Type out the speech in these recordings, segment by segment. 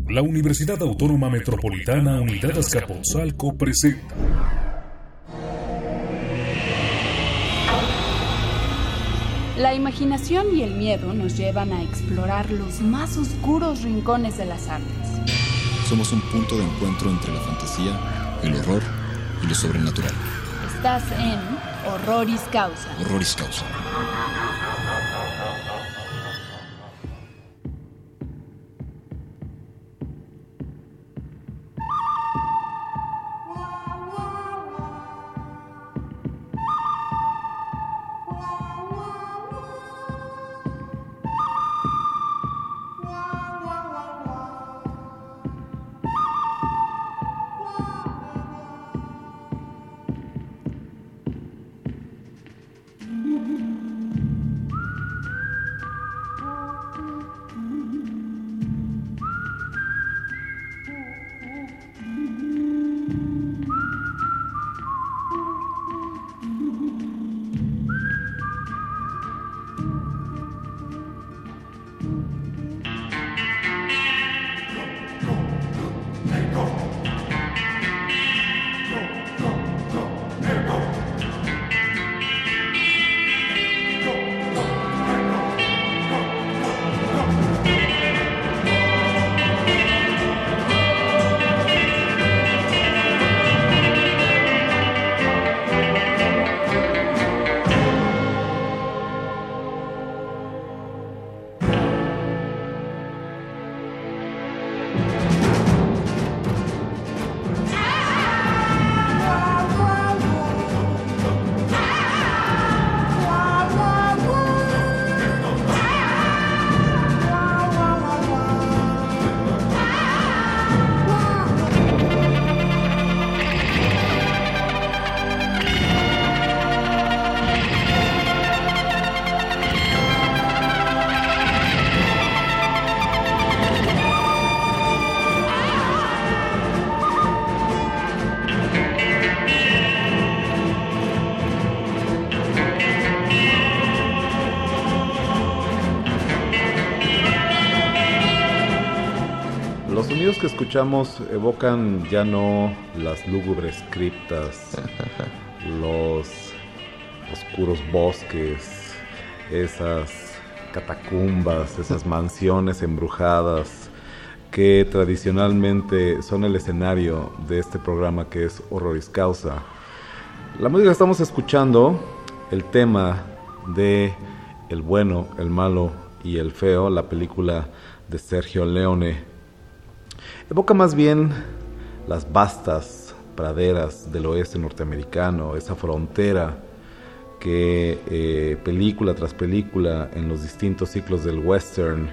La Universidad Autónoma Metropolitana Unidad Azcapotzalco presenta La imaginación y el miedo nos llevan a explorar los más oscuros rincones de las artes. Somos un punto de encuentro entre la fantasía, el horror y lo sobrenatural. Estás en Horroris Causa. Horroris Causa. Los sonidos que escuchamos evocan ya no las lúgubres criptas, los oscuros bosques, esas catacumbas, esas mansiones embrujadas que tradicionalmente son el escenario de este programa que es Horroris Causa. La música que estamos escuchando, el tema de El bueno, el malo y el feo, la película de Sergio Leone, evoca más bien las vastas praderas del oeste norteamericano, esa frontera que película tras película en los distintos ciclos del western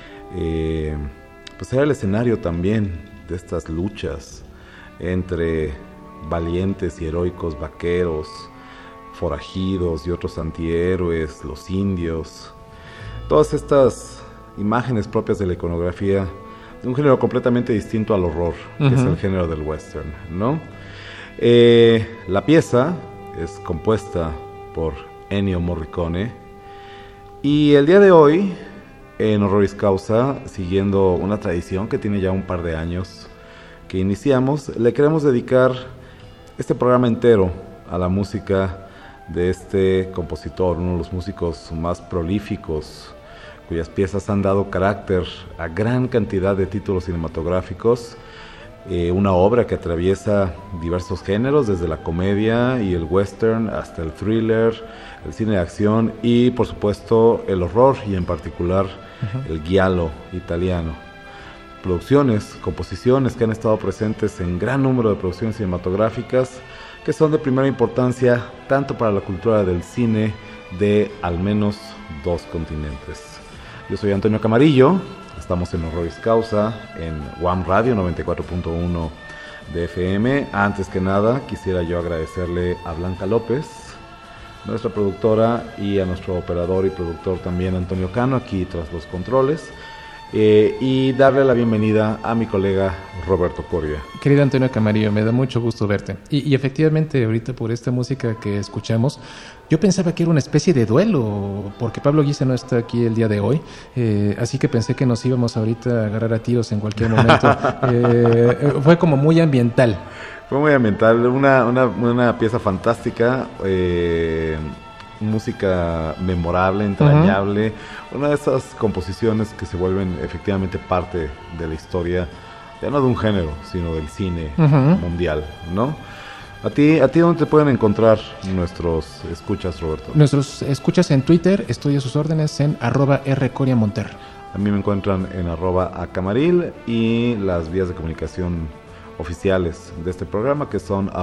pues era el escenario también de estas luchas entre valientes y heroicos vaqueros, forajidos y otros antihéroes, los indios. Todas estas imágenes propias de la iconografía de un género completamente distinto al horror, que es el género del western, ¿no? La pieza es compuesta por Ennio Morricone y el día de hoy en Horroris Causa, siguiendo una tradición que tiene ya un par de años que iniciamos, le queremos dedicar este programa entero a la música de este compositor, uno de los músicos más prolíficos, cuyas piezas han dado carácter a gran cantidad de títulos cinematográficos, una obra que atraviesa diversos géneros, desde la comedia y el western hasta el thriller, el cine de acción y por supuesto el horror y en particular el giallo italiano. Producciones, composiciones que han estado presentes en gran número de producciones cinematográficas que son de primera importancia tanto para la cultura del cine de al menos dos continentes. Yo soy Antonio Camarillo, estamos en Horroris Causa, en UAM Radio 94.1 de FM. Antes que nada, quisiera yo agradecerle a Blanca López, nuestra productora, y a nuestro operador y productor también, Antonio Cano, aquí tras los controles. y darle la bienvenida a mi colega Roberto Coria. Querido Antonio Camarillo, me da mucho gusto verte. Y efectivamente, ahorita por esta música que escuchamos, yo pensaba que era una especie de duelo, porque Pablo Guisa no está aquí el día de hoy, así que pensé que nos íbamos ahorita a agarrar a tiros en cualquier momento. Fue como muy ambiental. Fue muy ambiental, una pieza fantástica, música memorable, entrañable, una de esas composiciones que se vuelven efectivamente parte de la historia, ya no de un género, sino del cine mundial, ¿no? ¿A ti dónde te pueden encontrar nuestros escuchas, Roberto? Nuestros escuchas en Twitter, estoy a sus órdenes en @rcoriamonter. A mí me encuentran en @acamaril y las vías de comunicación oficiales de este programa, que son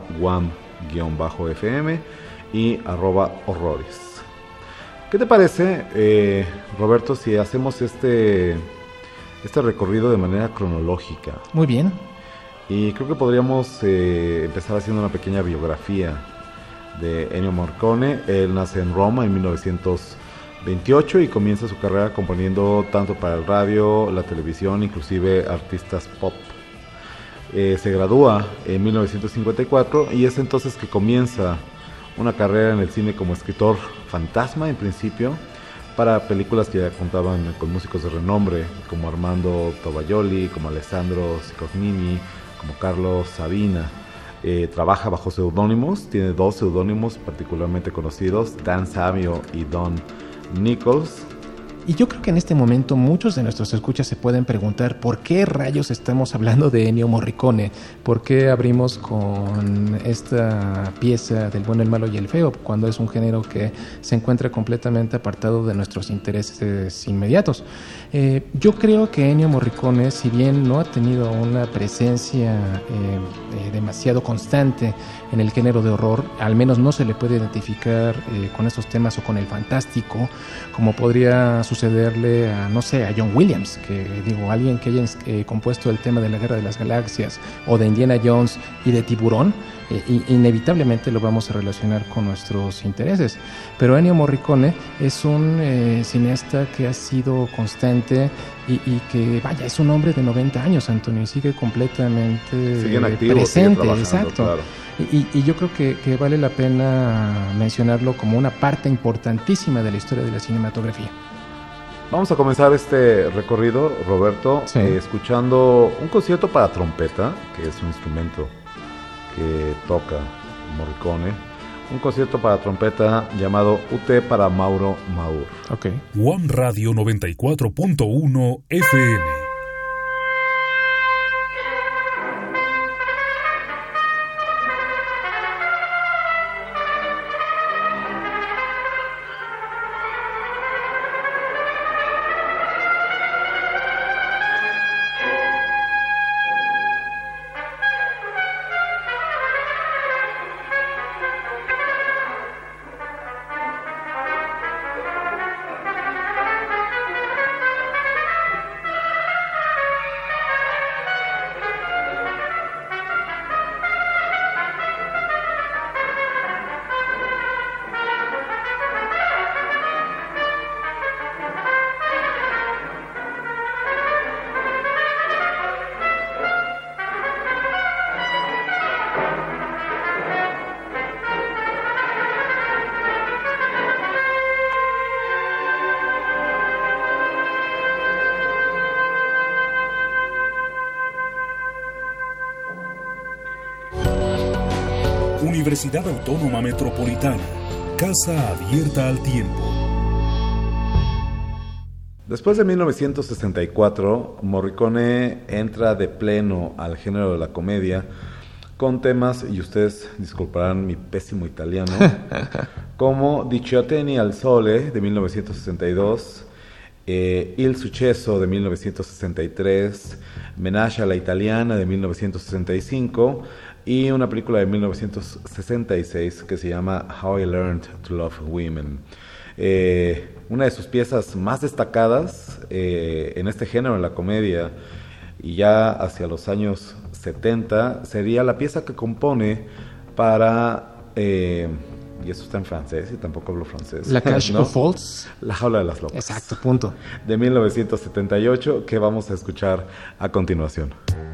@guam_fm y @horrores. ¿Qué te parece, Roberto, si hacemos este recorrido de manera cronológica? Muy bien. Y creo que podríamos empezar haciendo una pequeña biografía de Ennio Morricone. Él nace en Roma en 1928 y comienza su carrera componiendo tanto para el radio, la televisión, inclusive artistas pop. Se gradúa en 1954 y es entonces que comienza una carrera en el cine como escritor fantasma en principio, para películas que ya contaban con músicos de renombre como Armando Tovaglioli, como Alessandro Scicognini, como Carlos Sabina. Trabaja bajo seudónimos, tiene 2 seudónimos particularmente conocidos, Dan Savio y Don Nichols. Y yo creo que en este momento muchos de nuestros escuchas se pueden preguntar por qué rayos estamos hablando de Ennio Morricone, por qué abrimos con esta pieza del bueno, el malo y el feo, cuando es un género que se encuentra completamente apartado de nuestros intereses inmediatos. Yo creo que Ennio Morricone, si bien no ha tenido una presencia demasiado constante en el género de horror, al menos no se le puede identificar con estos temas o con el fantástico, como podría sucederle a, no sé, a John Williams, alguien que haya compuesto el tema de la Guerra de las Galaxias o de Indiana Jones y de Tiburón, inevitablemente lo vamos a relacionar con nuestros intereses. Pero Ennio Morricone es un cineasta que ha sido constante y que, vaya, es un hombre de 90 años, Antonio, y sigue completamente activo, presente, exacto. Claro. Y yo creo que vale la pena mencionarlo como una parte importantísima de la historia de la cinematografía. Vamos a comenzar este recorrido, Roberto, sí, escuchando un concierto para trompeta, que es un instrumento que toca Morricone. Un concierto para trompeta llamado UT para Mauro Maur. Okay. One Radio 94.1 FM. Universidad Autónoma Metropolitana, casa abierta al tiempo. Después de 1964, Morricone entra de pleno al género de la comedia con temas, y ustedes disculparán mi pésimo italiano, como Diciotteni al Sole de 1962, Il Successo de 1963, Menage alla Italiana de 1965 y una película de 1966 que se llama How I Learned to Love Women. Una de sus piezas más destacadas en este género, en la comedia, y ya hacia los años 70, sería la pieza que compone para y eso está en francés y tampoco hablo francés. La Cage ¿no? of Folds. La jaula de las locas. Exacto, punto. De 1978, que vamos a escuchar a continuación.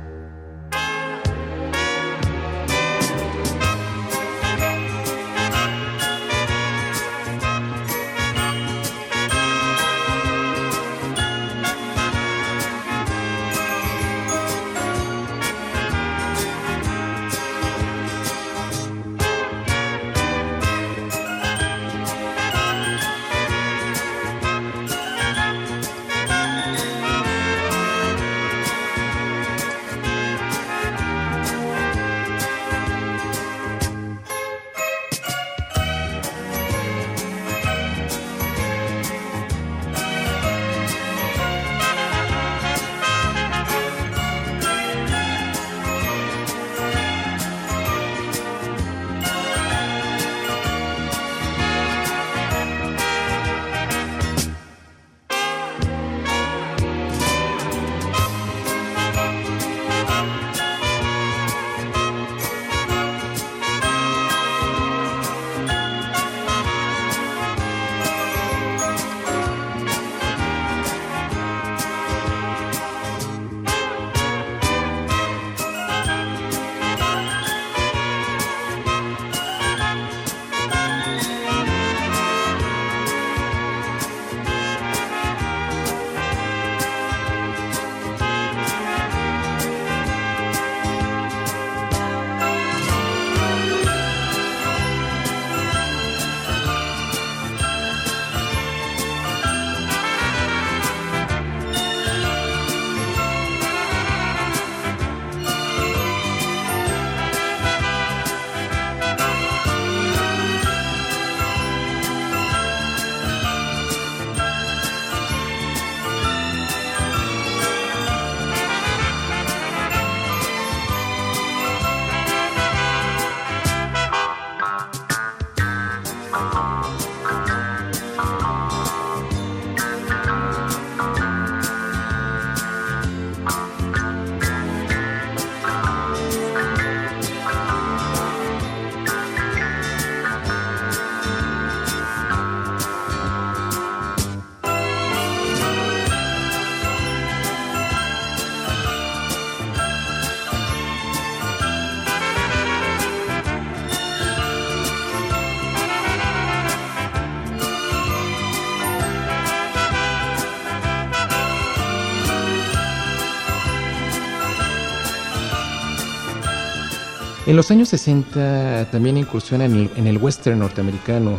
En los años 60 también incursiona en el western norteamericano,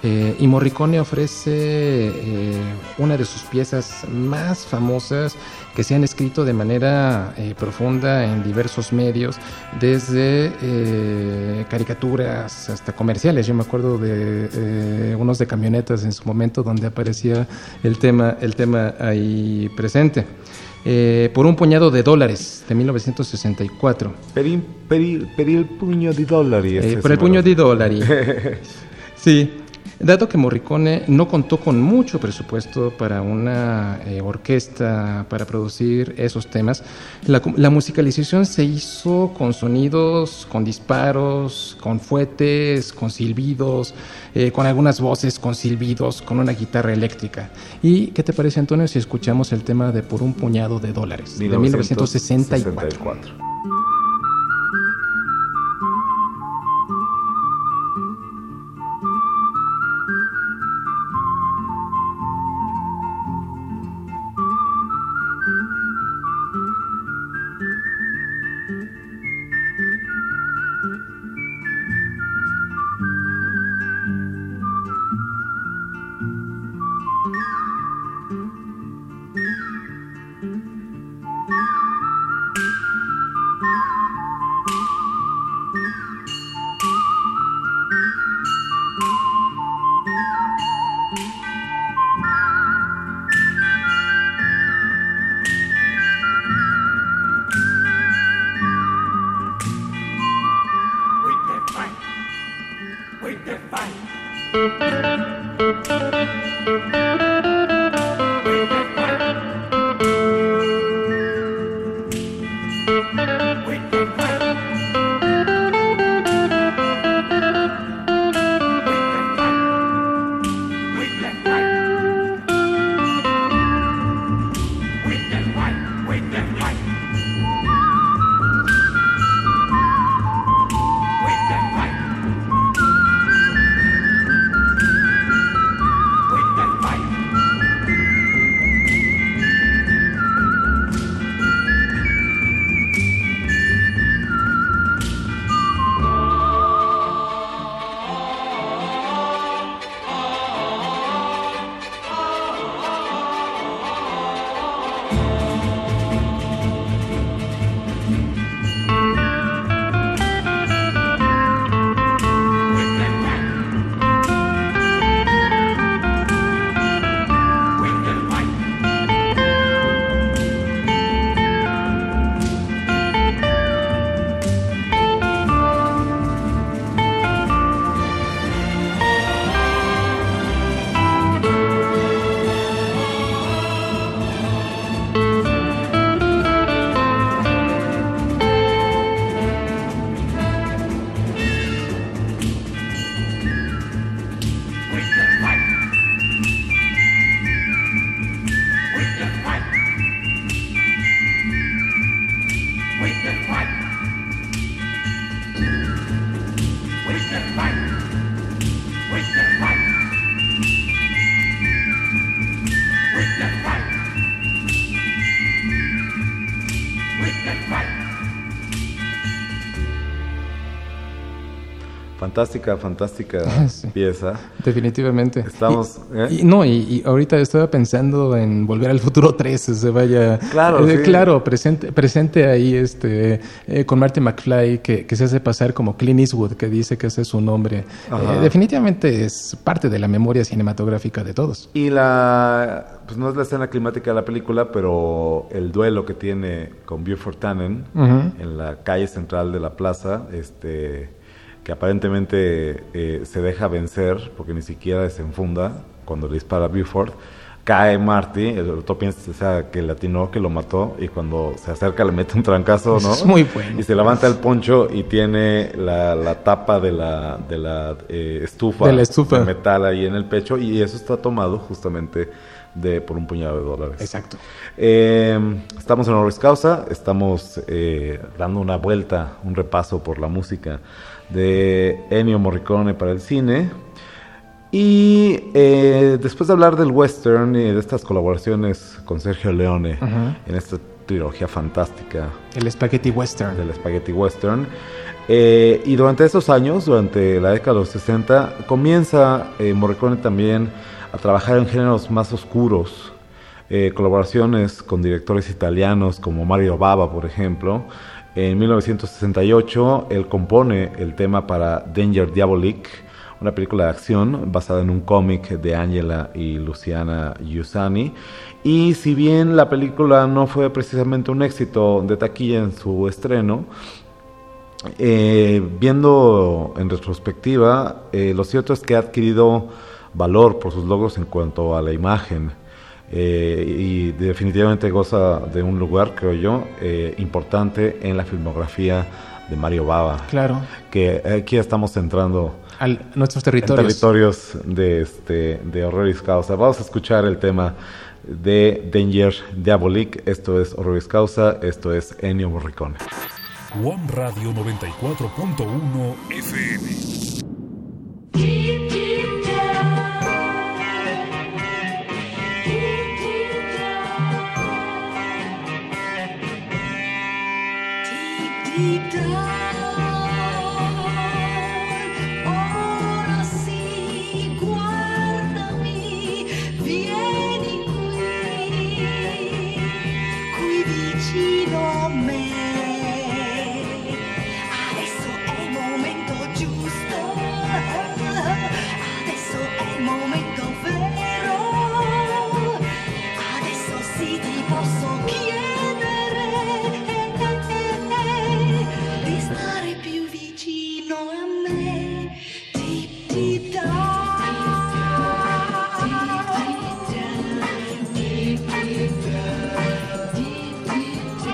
y Morricone ofrece una de sus piezas más famosas que se han escrito de manera profunda en diversos medios, desde caricaturas hasta comerciales. Yo me acuerdo de unos de camionetas en su momento donde aparecía el tema ahí presente. Por un puñado de dólares, de 1964. Per il pugno di dollari. Por el puño di dollari. Sí. Dado que Morricone no contó con mucho presupuesto para una orquesta para producir esos temas, la musicalización se hizo con sonidos, con disparos, con fuetes, con silbidos, con algunas voces, con silbidos, con una guitarra eléctrica. ¿Y qué te parece, Antonio, si escuchamos el tema de Por un puñado de dólares, de 1964? Fantástica Sí. pieza. Definitivamente. Estamos... Y ahorita estaba pensando en Volver al Futuro 3, se vaya... Claro, sí. Claro, presente ahí con Marty McFly, que se hace pasar como Clint Eastwood, que dice que ese es su nombre. Definitivamente es parte de la memoria cinematográfica de todos. Y pues no es la escena climática de la película, pero el duelo que tiene con Buford Tannen en la calle central de la plaza, que aparentemente se deja vencer porque ni siquiera desenfunda cuando le dispara a Buford. Cae Marty, el otro piensa que le atinó, que lo mató, y cuando se acerca le mete un trancazo, ¿no? Es muy bueno. Y se levanta el poncho y tiene la tapa de la estufa de metal ahí en el pecho, y eso está tomado justamente por un puñado de dólares. Exacto. Estamos en Honoris Causa, estamos dando una vuelta, un repaso por la música de Ennio Morricone para el cine. Y después de hablar del western y de estas colaboraciones con Sergio Leone en esta trilogía fantástica, el Spaghetti Western. Del Spaghetti Western. Y durante esos años, durante la década de los 60, comienza Morricone también a trabajar en géneros más oscuros. Colaboraciones con directores italianos como Mario Bava, por ejemplo. En 1968 él compone el tema para Danger Diabolik, una película de acción basada en un cómic de Angela y Luciana Giussani. Y si bien la película no fue precisamente un éxito de taquilla en su estreno, viendo en retrospectiva, lo cierto es que ha adquirido valor por sus logros en cuanto a la imagen. Y definitivamente goza de un lugar, creo yo, importante en la filmografía de Mario Bava. Claro. Que aquí estamos entrando a nuestros territorios. De Honoris Causa. Vamos a escuchar el tema de Danger Diabolik. Esto es Honoris Causa, esto es Ennio Morricone. One Radio 94.1 FM. Deep down, ora sì, guardami, vieni qui vicino a me. Adesso è il momento giusto, adesso è il momento vero, adesso sì ti posso chiedere di stare più vicino a me. Deep deep down, deep deep down, deep deep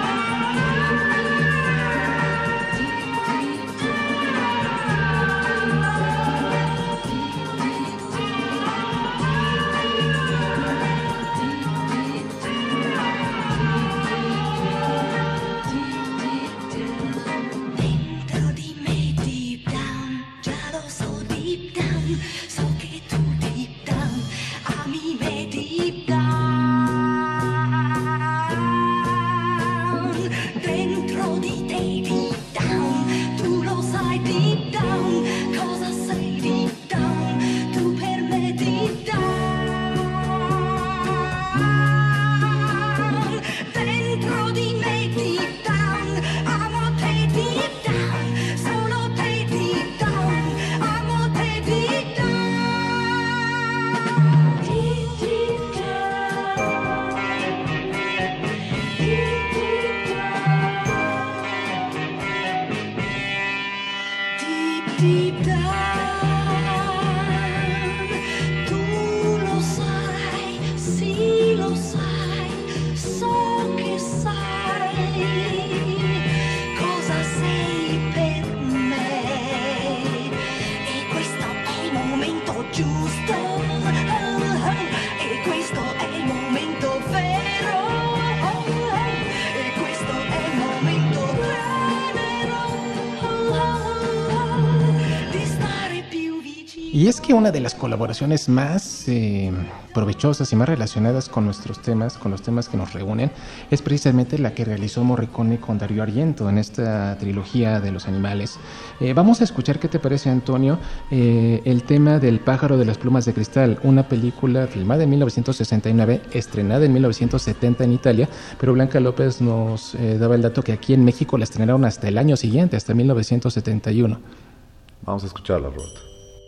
dentro di me deep down, già lo so deep down, so che tu deep down ami me deep down, dentro di te deep down, tu lo sai deep down, cosa sei deep down, tu per me deep down, dentro di me deep down, amo te deep down, solo te deep down, amo te deep down, deep deep down, deep deep down, deep deep down, tu lo sai, sì lo sai, so che sai cosa sei per me, e questo è il momento giusto, e questo è il momento vero, e questo è il momento tenero di stare più vicino. Y es que una de las colaboraciones más provechosas y más relacionadas con nuestros temas, con los temas que nos reúnen, es precisamente la que realizó Morricone con Dario Argento en esta trilogía de los animales. Vamos a escuchar, ¿qué te parece, Antonio? El tema del pájaro de las plumas de cristal, una película filmada en 1969, estrenada en 1970 en Italia, pero Blanca López nos daba el dato que aquí en México la estrenaron hasta el año siguiente, hasta 1971. Vamos a escucharla, Robert.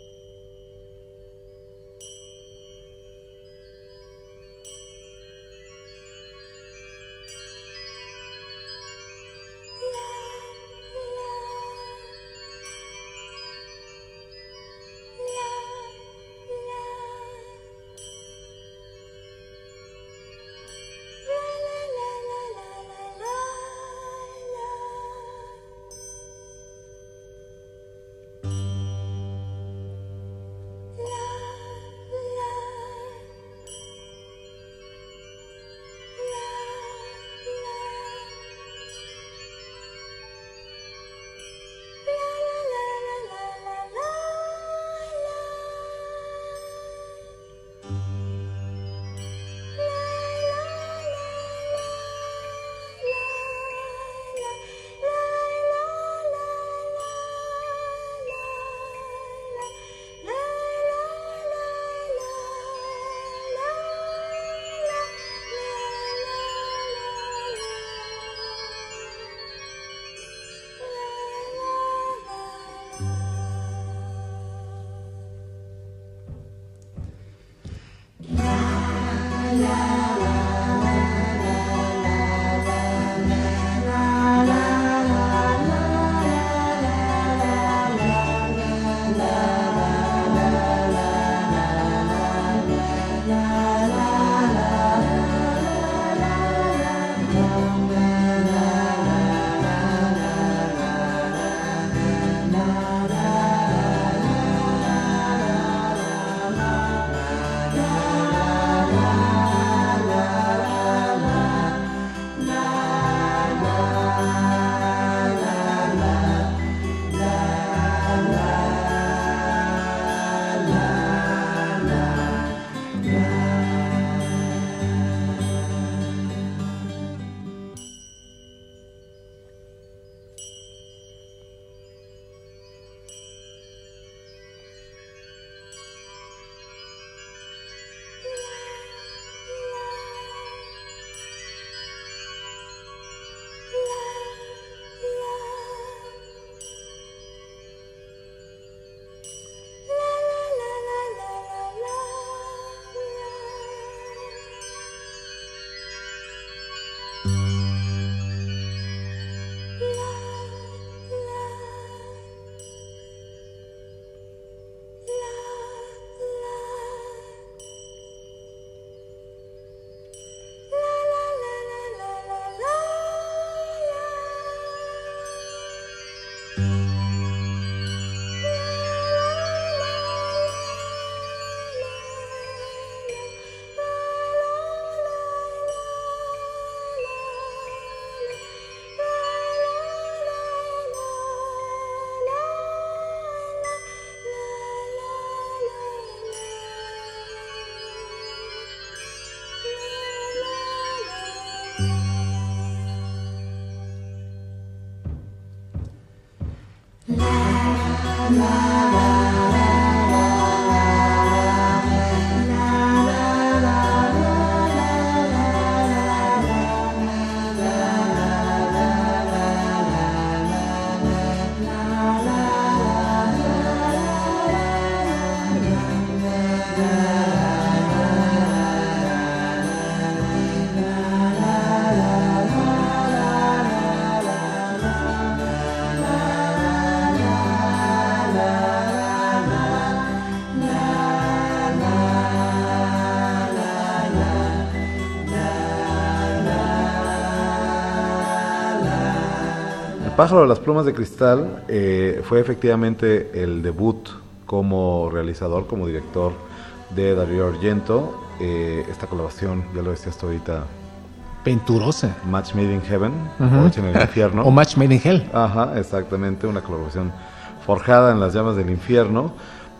El pájaro de las plumas de cristal fue efectivamente el debut como realizador, como director de Dario Argento. Esta colaboración, ya lo decías tú ahorita, venturosa. Match Made in Heaven, o Hecho en el Infierno. O Match Made in Hell. Ajá, exactamente, una colaboración forjada en las llamas del infierno,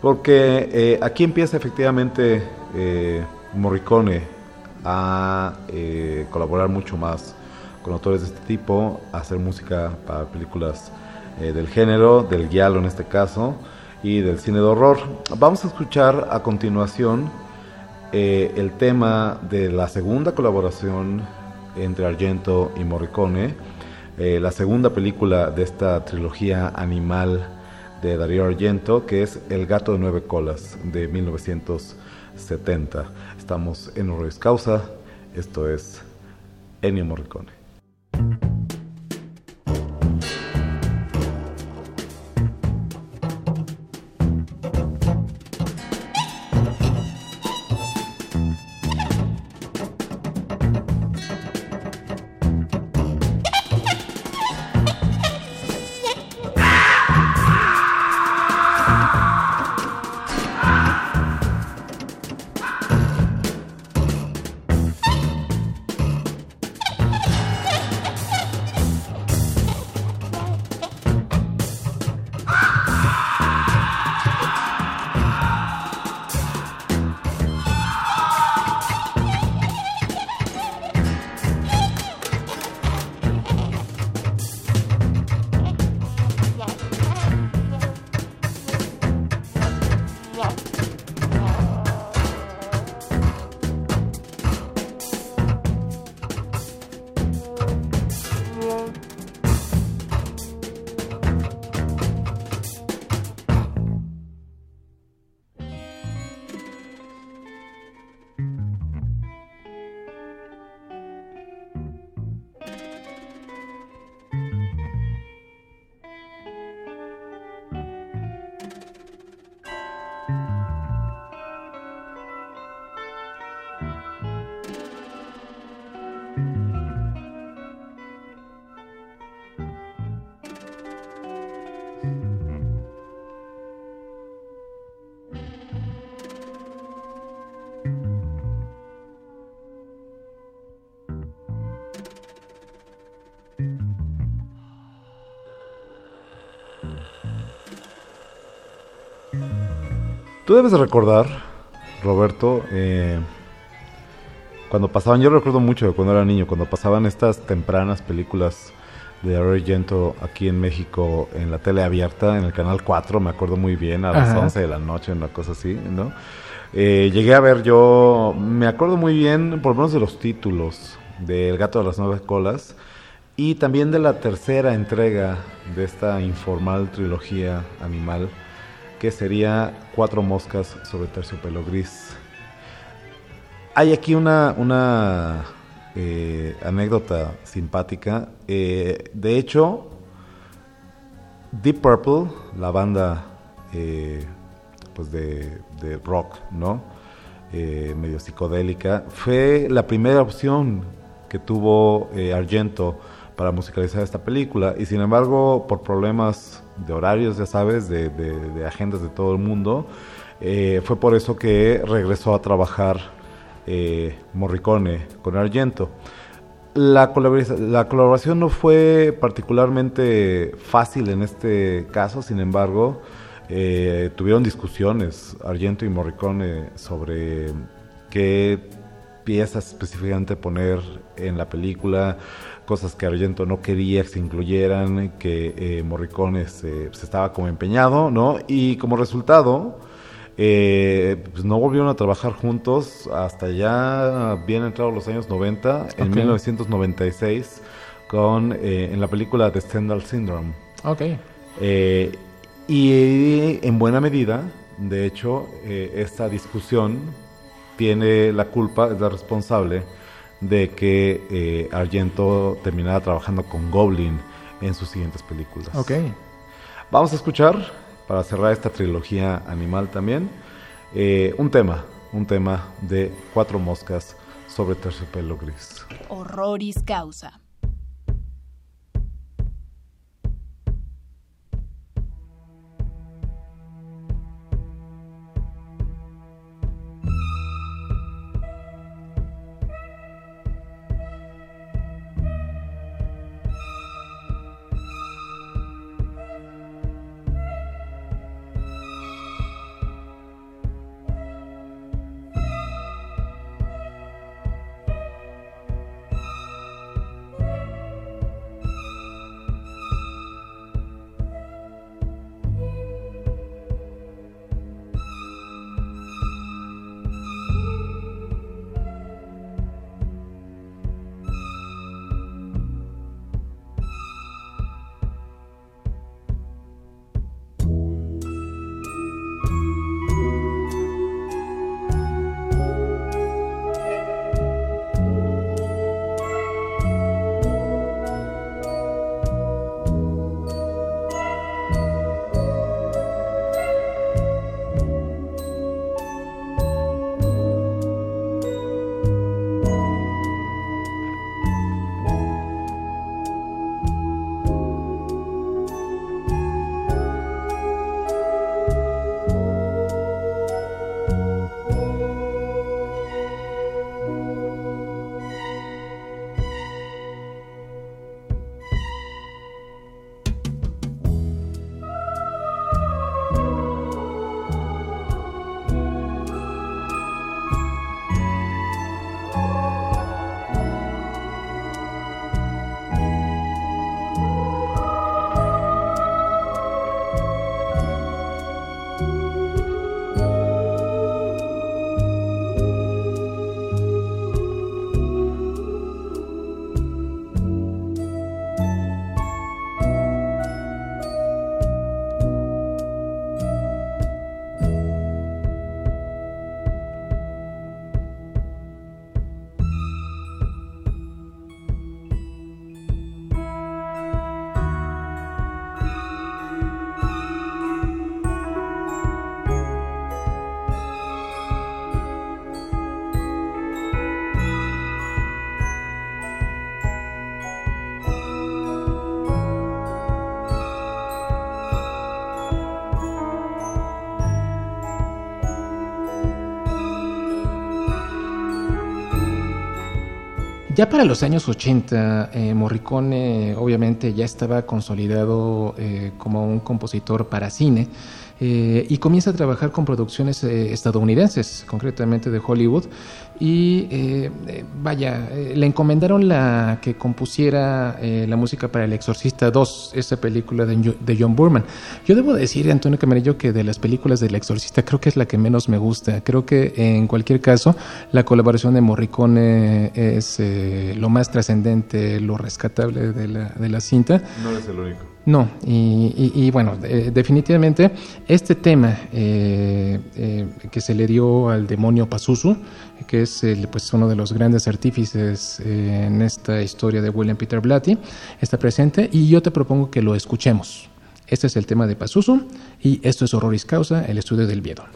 Porque aquí empieza efectivamente Morricone a colaborar mucho más con autores de este tipo, a hacer música para películas del género, del giallo en este caso, y del cine de horror. Vamos a escuchar a continuación el tema de la segunda colaboración entre Argento y Morricone, la segunda película de esta trilogía animal de Dario Argento, que es El gato de 9 colas, de 1970. Estamos en Honoris Causa, esto es Ennio Morricone. Tú debes de recordar, Roberto, cuando pasaban, yo recuerdo mucho de cuando era niño, cuando pasaban estas tempranas películas de Dario Argento aquí en México en la tele abierta, en el canal 4, me acuerdo muy bien, a las 11 de la noche, una cosa así, ¿no? Llegué a ver yo, me acuerdo muy bien, por lo menos de los títulos, de El gato de las 9 colas, y también de la tercera entrega de esta informal trilogía animal, que sería Cuatro moscas sobre terciopelo gris. Hay aquí una anécdota simpática. De hecho, Deep Purple, la banda pues de rock, ¿no? Medio psicodélica, fue la primera opción que tuvo Argento para musicalizar esta película, y sin embargo, por problemas de horarios, ya sabes, de agendas de todo el mundo, fue por eso que regresó a trabajar Morricone con Argento. La colaboración no fue particularmente fácil en este caso, sin embargo, tuvieron discusiones Argento y Morricone sobre qué piezas específicamente poner en la película, cosas que Argento no quería que se incluyeran, que Morricone se estaba como empeñado, ¿no? Y como resultado, pues no volvieron a trabajar juntos hasta ya bien entrados los años 90, en 1996, en la película The Stendhal Syndrome. Okay. Y en buena medida, de hecho, esta discusión tiene la culpa, es la responsable de que Argento terminara trabajando con Goblin en sus siguientes películas. Okay. Vamos a escuchar, para cerrar esta trilogía animal también, un tema de Cuatro moscas sobre terciopelo gris. Honoris Causa. Ya para los años 80, Morricone obviamente ya estaba consolidado como un compositor para cine. Y comienza a trabajar con producciones estadounidenses, concretamente de Hollywood, y le encomendaron que compusiera la música para El Exorcista 2, esa película de John Boorman. Yo debo decir, Antonio Camarillo, que de las películas del Exorcista creo que es la que menos me gusta. Creo que en cualquier caso la colaboración de Morricone es lo más trascendente, lo rescatable de la cinta. No eres el único. No, y bueno, definitivamente este tema que se le dio al demonio Pazuzu, que es pues uno de los grandes artífices en esta historia de William Peter Blatty, está presente, y yo te propongo que lo escuchemos. Este es el tema de Pazuzu, y esto es Horroris Causa, el estudio del miedo.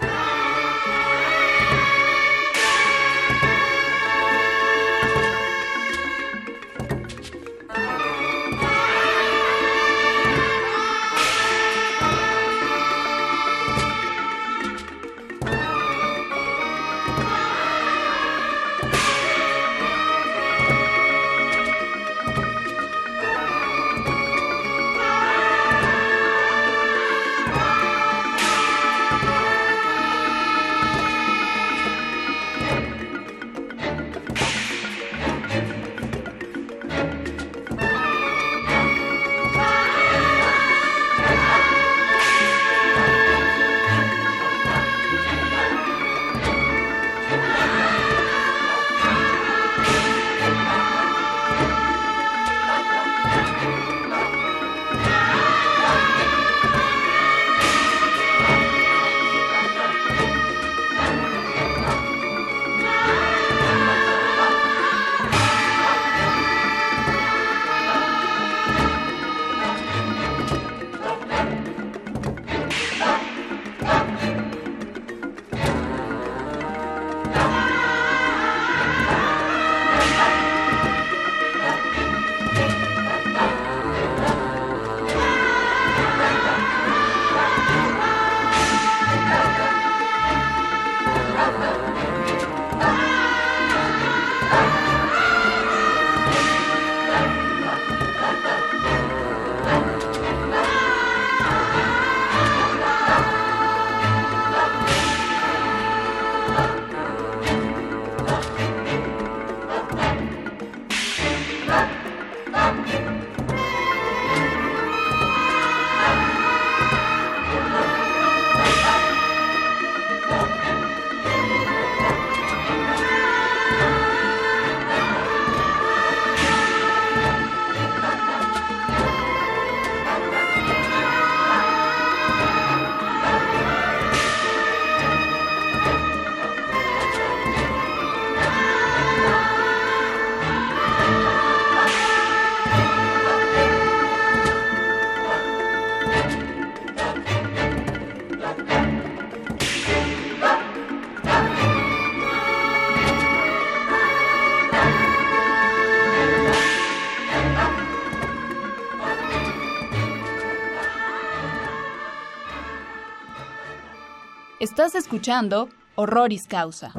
Estás escuchando Horroris Causa.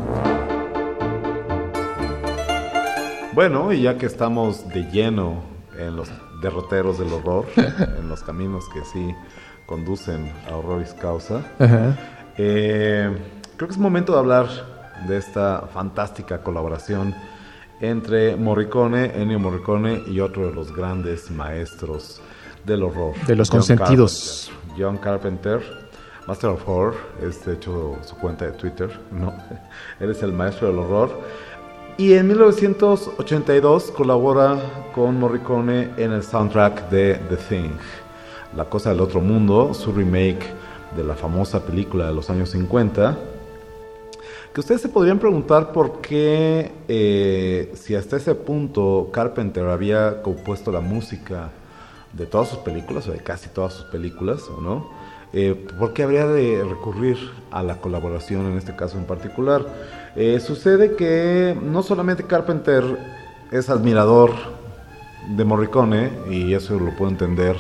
Bueno, y ya que estamos de lleno en los derroteros del horror, en los caminos que sí conducen a Horroris Causa, creo que es momento de hablar de esta fantástica colaboración entre Ennio Morricone y otro de los grandes maestros del horror. De los consentidos. John Carpenter, Master of Horror, es de hecho su cuenta de Twitter, ¿no? Él es el maestro del horror. Y en 1982 colabora con Morricone en el soundtrack de The Thing, La Cosa del Otro Mundo, su remake de la famosa película de los años 50. Que ustedes se podrían preguntar por qué, si hasta ese punto Carpenter había compuesto la música de todas sus películas, o de casi todas sus películas, ¿o no? ¿Por qué habría de recurrir a la colaboración en este caso en particular? Sucede que no solamente Carpenter es admirador de Morricone, y eso lo puedo entender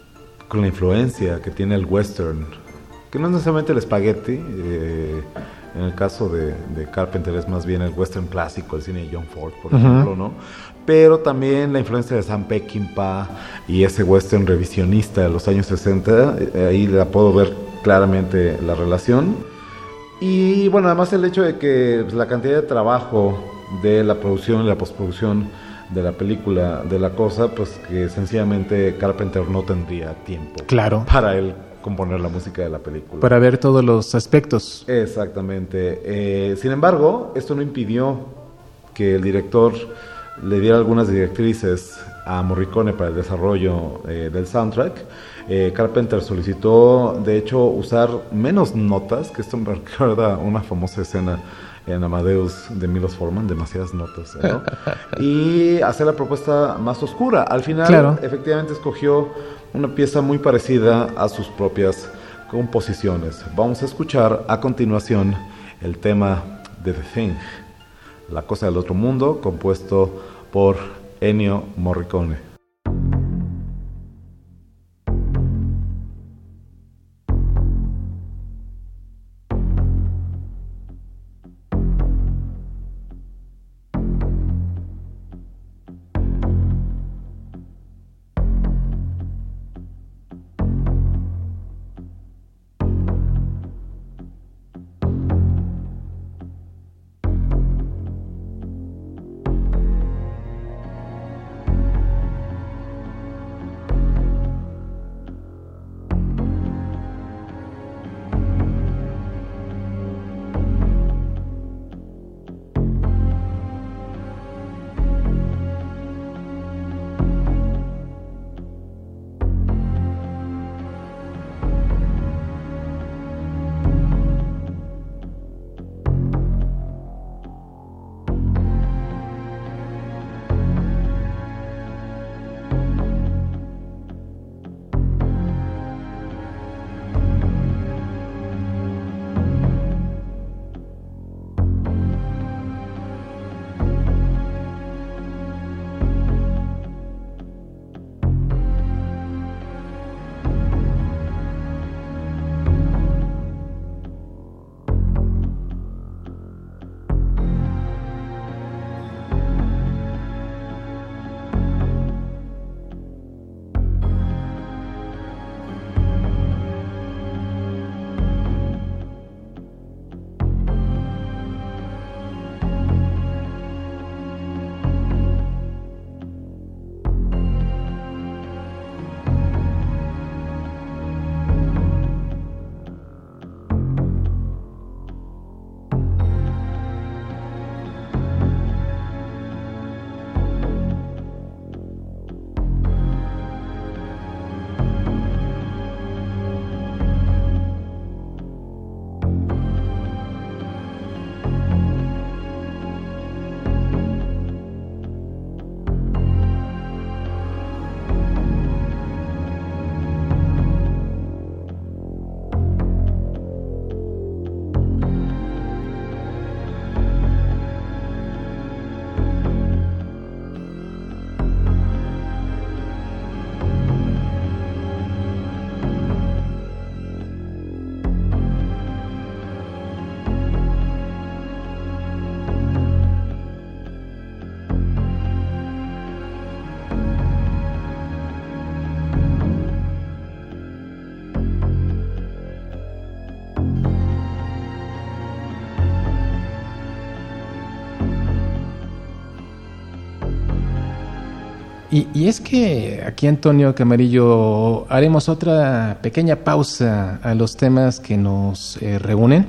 con la influencia que tiene el western, que no es necesariamente el spaghetti, En el caso de Carpenter es más bien el western clásico, el cine de John Ford, por ejemplo, ¿no? Pero también la influencia de Sam Peckinpah y ese western revisionista de los años 60, ahí la puedo ver claramente la relación. Y bueno, además el hecho de que pues, la cantidad de trabajo de la producción y la postproducción de la película, de la cosa, pues que sencillamente Carpenter no tendría tiempo para él componer la música de la película. Para ver todos los aspectos. Exactamente. Sin embargo, esto no impidió que el director le diera algunas directrices a Morricone para el desarrollo del soundtrack. Carpenter solicitó, de hecho, usar menos notas, que esto me recuerda una famosa escena en Amadeus de Milos Forman, demasiadas notas, ¿no? Y hacer la propuesta más oscura. Al final, efectivamente, escogió una pieza muy parecida a sus propias composiciones. Vamos a escuchar a continuación el tema de The Thing, La cosa del otro mundo, compuesto por Ennio Morricone. Y es que aquí, Antonio Camarillo, haremos otra pequeña pausa a los temas que nos reúnen.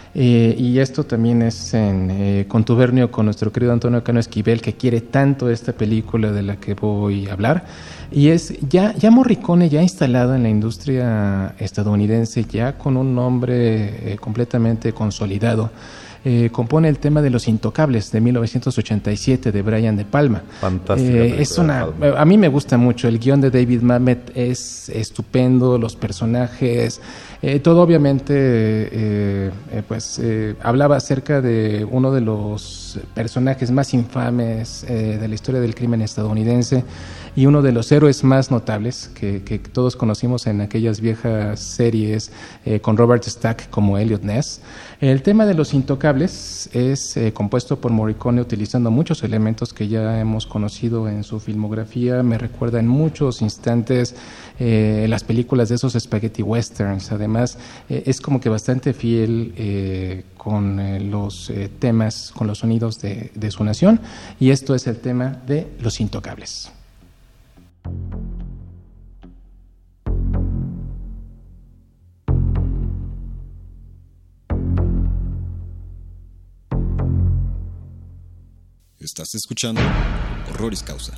Y esto también es en contubernio con nuestro querido Antonio Cano Esquivel, que quiere tanto esta película de la que voy a hablar. Y es ya Morricone, ya instalado en la industria estadounidense, ya con un nombre completamente consolidado. compone el tema de Los Intocables de 1987 de Brian De Palma. Fantástica. Es a mí me gusta mucho. El guión de David Mamet es estupendo, los personajes, todo obviamente hablaba acerca de uno de los personajes más infames de la historia del crimen estadounidense y uno de los héroes más notables que todos conocimos en aquellas viejas series con Robert Stack como Elliot Ness. El tema de Los Intocables es compuesto por Morricone utilizando muchos elementos que ya hemos conocido en su filmografía. Me recuerda en muchos instantes las películas de esos spaghetti westerns. Además, es como que bastante fiel con los temas, con los sonidos de su nación. Y esto es el tema de Los Intocables. Estás escuchando Horroris Causa.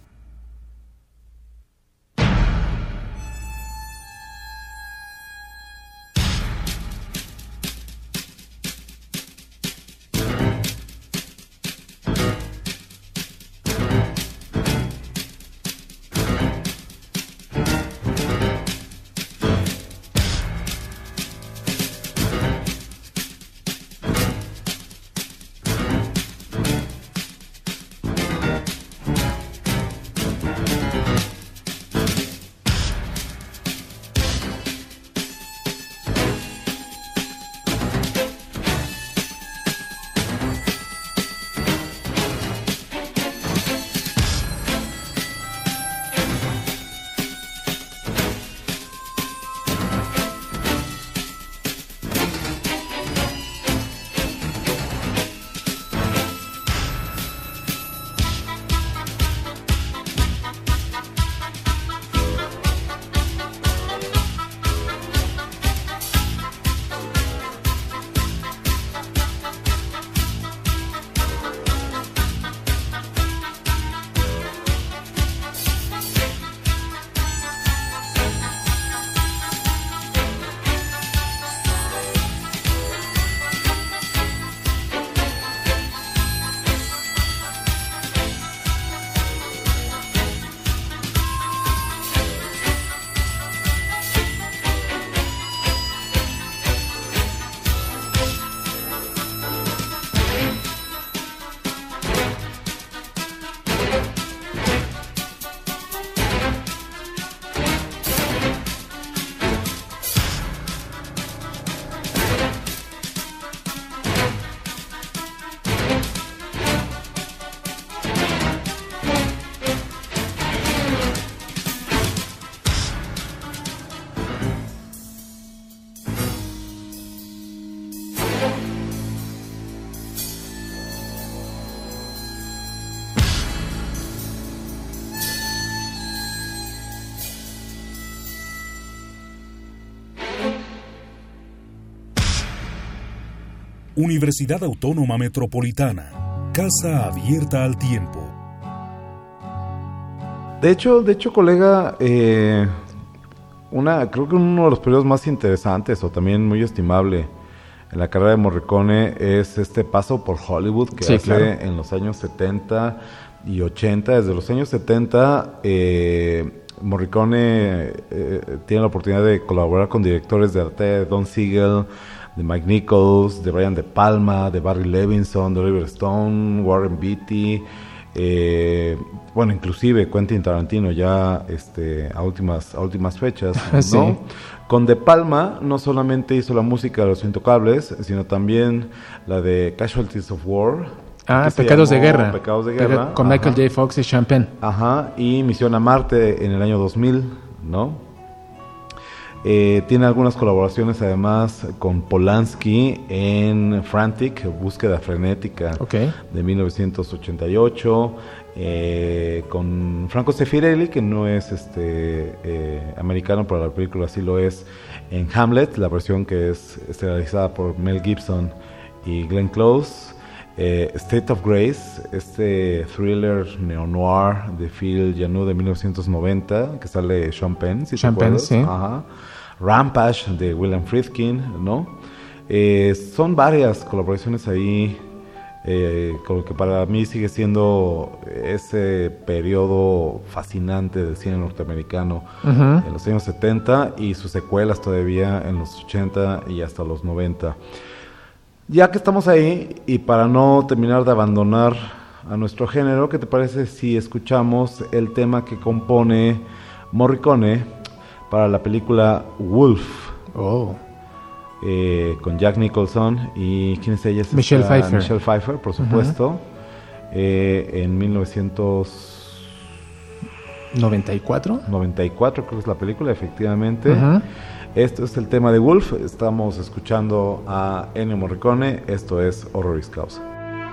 Universidad Autónoma Metropolitana, casa abierta al tiempo. De hecho, colega, creo que uno de los periodos más interesantes o también muy estimable en la carrera de Morricone es este paso por Hollywood que hace claro. en los años 70 y 80. Desde los años 70, Morricone tiene la oportunidad de colaborar con directores de arte de Don Siegel, de Mike Nichols, de Brian De Palma, de Barry Levinson, de Oliver Stone, Warren Beatty, inclusive Quentin Tarantino ya a últimas fechas, ¿no? Sí. Con De Palma no solamente hizo la música de Los Intocables, sino también la de Casualties of War. Pecados de Guerra. Pecados de Guerra. Con Michael J. Fox y Sean Penn. Ajá, y Misión a Marte en el año 2000, ¿no? Tiene algunas colaboraciones además con Polanski en Frantic, Búsqueda Frenética, de 1988, con Franco Zeffirelli, que no es americano, pero la película sí lo es, en Hamlet, la versión que es estelarizada por Mel Gibson y Glenn Close. State of Grace, thriller neo-noir de Phil Janou de 1990, que sale Sean Penn, si te acuerdas. Sí. Ajá. Rampage de William Friedkin, ¿no? Son varias colaboraciones ahí, con lo que para mí sigue siendo ese periodo fascinante del cine norteamericano en los años 70 y sus secuelas todavía en los 80 y hasta los 90. Ya que estamos ahí, y para no terminar de abandonar a nuestro género, ¿qué te parece si escuchamos el tema que compone Morricone para la película Wolf? Con Jack Nicholson y ¿quién es ella? Michelle Pfeiffer. Michelle Pfeiffer, por supuesto. En 1994 creo que es la película, efectivamente. Esto es el tema de Wolf. Estamos escuchando a Ennio Morricone. Esto es Horroris Causa.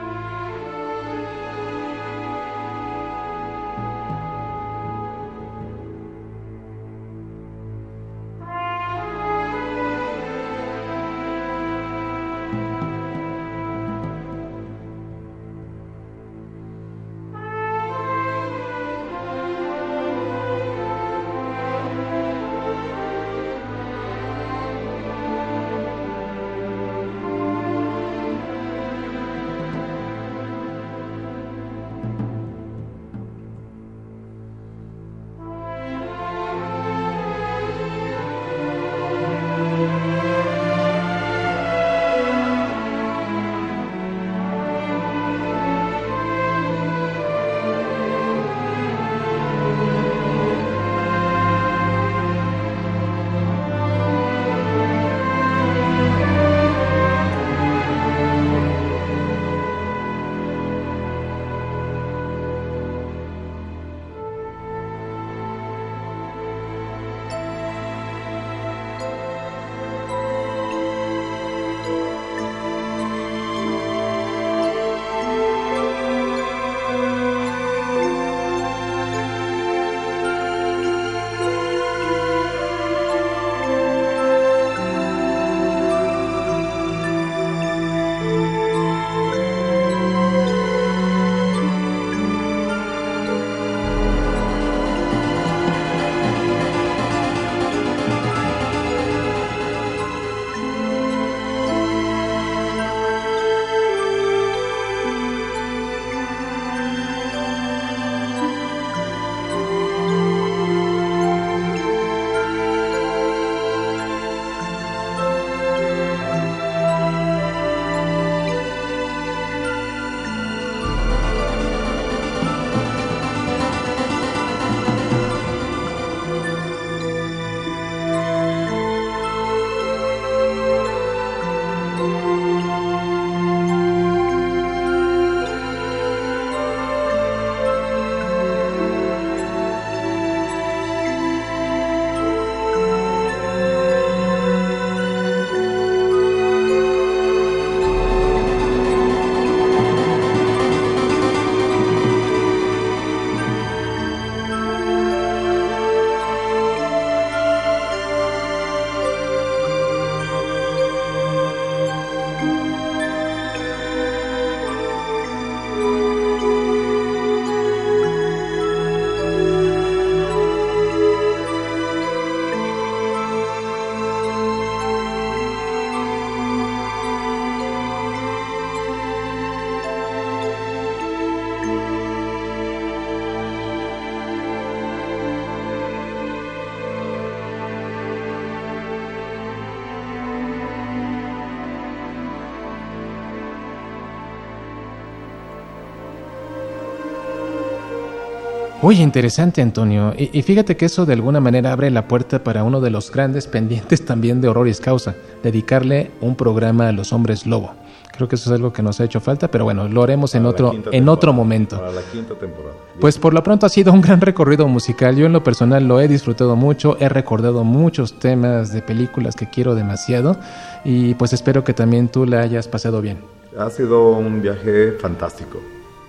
Oye, interesante, Antonio. Y fíjate que eso de alguna manera abre la puerta para uno de los grandes pendientes también de Horroris Causa, dedicarle un programa a los hombres lobo. Creo que eso es algo que nos ha hecho falta, pero bueno, lo haremos en otro momento. Para la quinta temporada. Pues por lo pronto ha sido un gran recorrido musical. Yo en lo personal lo he disfrutado mucho, he recordado muchos temas de películas que quiero demasiado y pues espero que también tú la hayas pasado bien. Ha sido un viaje fantástico.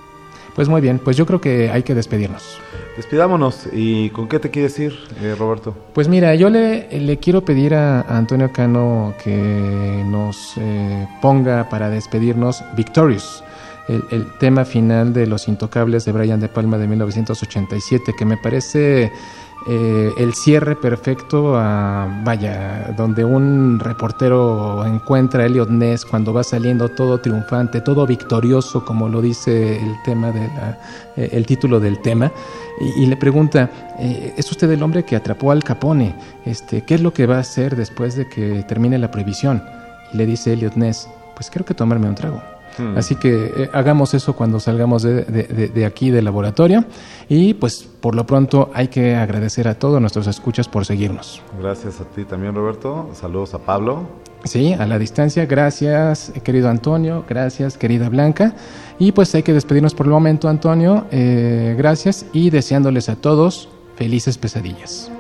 Pues muy bien, pues yo creo que hay que despedirnos. Despidámonos. ¿Y con qué te quieres ir, Roberto? Pues mira, yo le quiero pedir a Antonio Cano que nos ponga para despedirnos Victorious, el tema final de Los Intocables de Brian De Palma de 1987, que me parece el cierre perfecto donde un reportero encuentra a Eliot Ness cuando va saliendo todo triunfante, todo victorioso, como lo dice el tema el título del tema, y le pregunta, ¿es usted el hombre que atrapó al Capone? ¿Qué es lo que va a hacer después de que termine la prohibición? Y le dice Eliot Ness, pues creo que tomarme un trago. Así que hagamos eso cuando salgamos de aquí del laboratorio, y pues por lo pronto hay que agradecer a todos nuestros escuchas por seguirnos. Gracias a ti también, Roberto. Saludos a Pablo. Sí, a la distancia. Gracias, querido Antonio. Gracias, querida Blanca. Y pues hay que despedirnos por el momento, Antonio. Gracias, y deseándoles a todos felices pesadillas.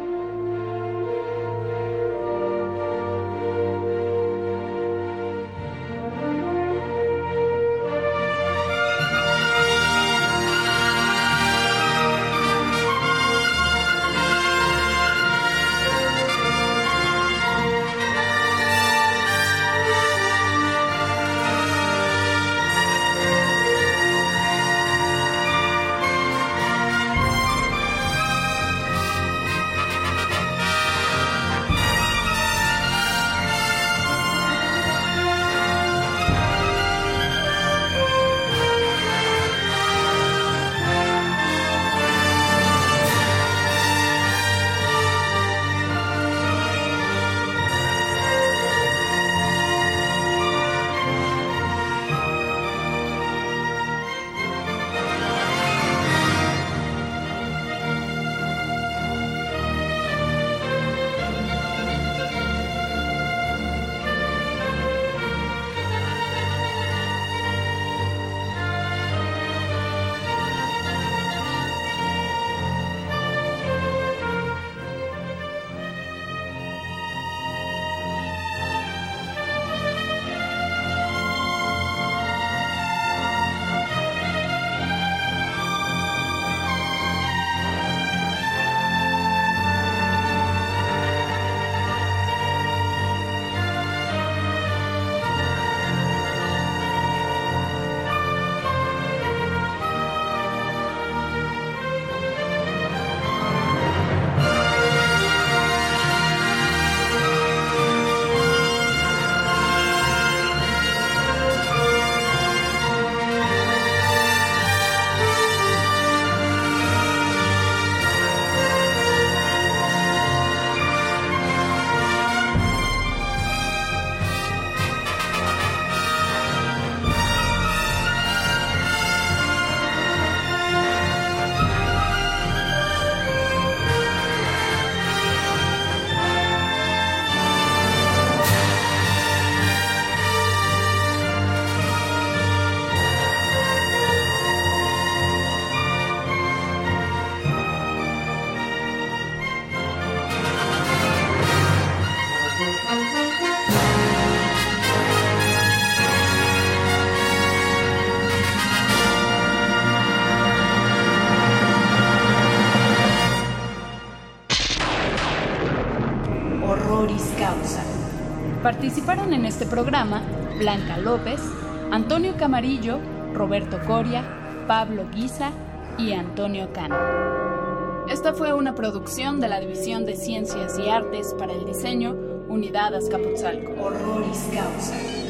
Participaron en este programa Blanca López, Antonio Camarillo, Roberto Coria, Pablo Guisa y Antonio Cano. Esta fue una producción de la División de Ciencias y Artes para el Diseño, Unidad Azcapotzalco. Horroris Causa.